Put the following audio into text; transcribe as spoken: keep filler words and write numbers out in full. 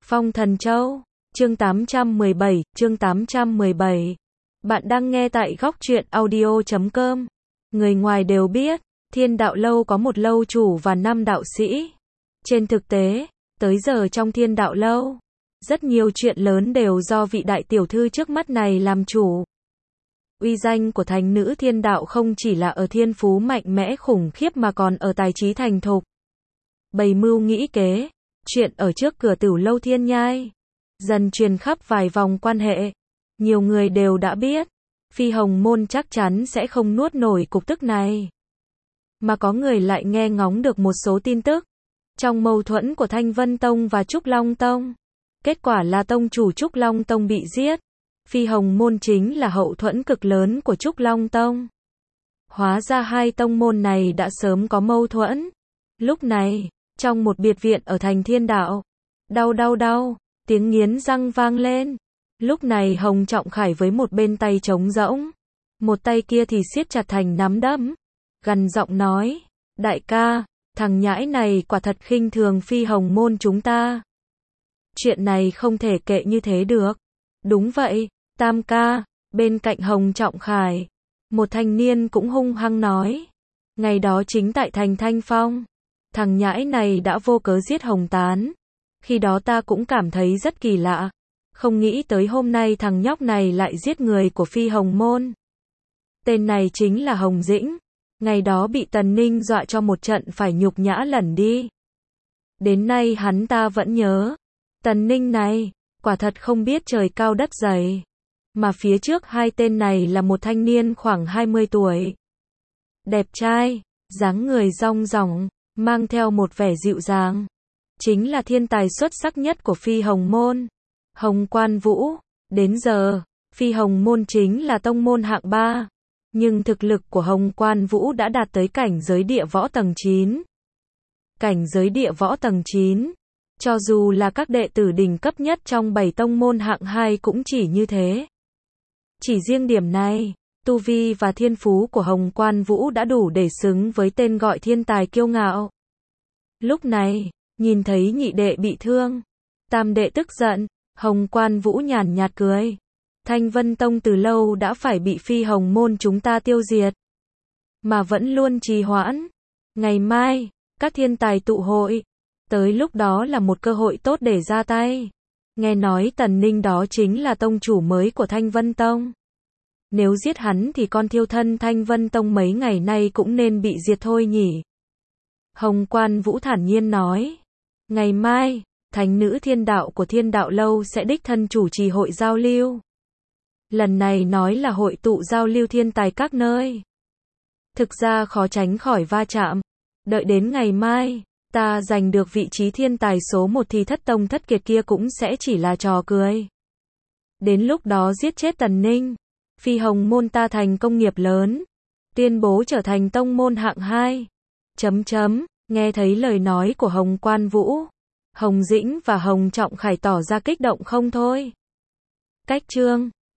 Phong Thần Châu, chương tám trăm mười bảy, chương tám trăm mười bảy. Bạn đang nghe tại góc truyện audio chấm com. Người ngoài đều biết, Thiên Đạo Lâu có một lâu chủ và năm đạo sĩ. Trên thực tế, tới giờ trong Thiên Đạo Lâu, rất nhiều chuyện lớn đều do vị đại tiểu thư trước mắt này làm chủ. Uy danh của thánh nữ thiên đạo không chỉ là ở thiên phú mạnh mẽ khủng khiếp mà còn ở tài trí thành thục. Bày mưu nghĩ kế, chuyện ở trước cửa Tửu Lâu Thiên Nhai dần truyền khắp vài vòng quan hệ. Nhiều người đều đã biết, Phi Hồng Môn chắc chắn sẽ không nuốt nổi cục tức này. Mà có người lại nghe ngóng được một số tin tức trong mâu thuẫn của Thanh Vân Tông và Trúc Long Tông. Kết quả là tông chủ Trúc Long Tông bị giết. Phi Hồng Môn chính là hậu thuẫn cực lớn của Trúc Long Tông. Hóa ra hai tông môn này đã sớm có mâu thuẫn. Lúc này, trong một biệt viện ở thành Thiên Đạo, đau đau đau, tiếng nghiến răng vang lên. Lúc này Hồng Trọng Khải với một bên tay trống rỗng, một tay kia thì siết chặt thành nắm đấm, gằn giọng nói, đại ca, thằng nhãi này quả thật khinh thường Phi Hồng Môn chúng ta. Chuyện này không thể kệ như thế được. Đúng vậy, Tam ca, bên cạnh Hồng Trọng Khải, một thanh niên cũng hung hăng nói, ngày đó chính tại thành Thanh Phong, thằng nhãi này đã vô cớ giết Hồng Tán. Khi đó ta cũng cảm thấy rất kỳ lạ, không nghĩ tới hôm nay thằng nhóc này lại giết người của Phi Hồng Môn. Tên này chính là Hồng Dĩnh, ngày đó bị Tần Ninh dọa cho một trận phải nhục nhã lẩn đi. Đến nay hắn ta vẫn nhớ, Tần Ninh này, quả thật không biết trời cao đất dày. Mà phía trước hai tên này là một thanh niên khoảng hai mươi tuổi. Đẹp trai, dáng người rong ròng, mang theo một vẻ dịu dàng. Chính là thiên tài xuất sắc nhất của Phi Hồng Môn, Hồng Quan Vũ. Đến giờ, Phi Hồng Môn chính là tông môn hạng ba. Nhưng thực lực của Hồng Quan Vũ đã đạt tới cảnh giới địa võ tầng chín. Cảnh giới địa võ tầng chín, cho dù là các đệ tử đỉnh cấp nhất trong bảy tông môn hạng hai cũng chỉ như thế. Chỉ riêng điểm này, tu vi và thiên phú của Hồng Quan Vũ đã đủ để xứng với tên gọi thiên tài kiêu ngạo. Lúc này, nhìn thấy nhị đệ bị thương, tam đệ tức giận, Hồng Quan Vũ nhàn nhạt cười. Thanh Vân Tông từ lâu đã phải bị Phi Hồng Môn chúng ta tiêu diệt, mà vẫn luôn trì hoãn. Ngày mai, các thiên tài tụ hội, tới lúc đó là một cơ hội tốt để ra tay. Nghe nói Tần Ninh đó chính là tông chủ mới của Thanh Vân Tông. Nếu giết hắn thì con thiêu thân Thanh Vân Tông mấy ngày nay cũng nên bị diệt thôi nhỉ. Hồng Quan Vũ thản nhiên nói. Ngày mai, thánh nữ thiên đạo của Thiên Đạo Lâu sẽ đích thân chủ trì hội giao lưu. Lần này nói là hội tụ giao lưu thiên tài các nơi. Thực ra khó tránh khỏi va chạm. Đợi đến ngày mai, ta giành được vị trí thiên tài số một thì thất tông thất kiệt kia cũng sẽ chỉ là trò cười. Đến lúc đó giết chết Tần Ninh, Phi Hồng Môn ta thành công nghiệp lớn, tuyên bố trở thành tông môn hạng hai. Chấm chấm, nghe thấy lời nói của Hồng Quan Vũ, Hồng Dĩnh và Hồng Trọng Khải tỏ ra kích động không thôi. Cách chương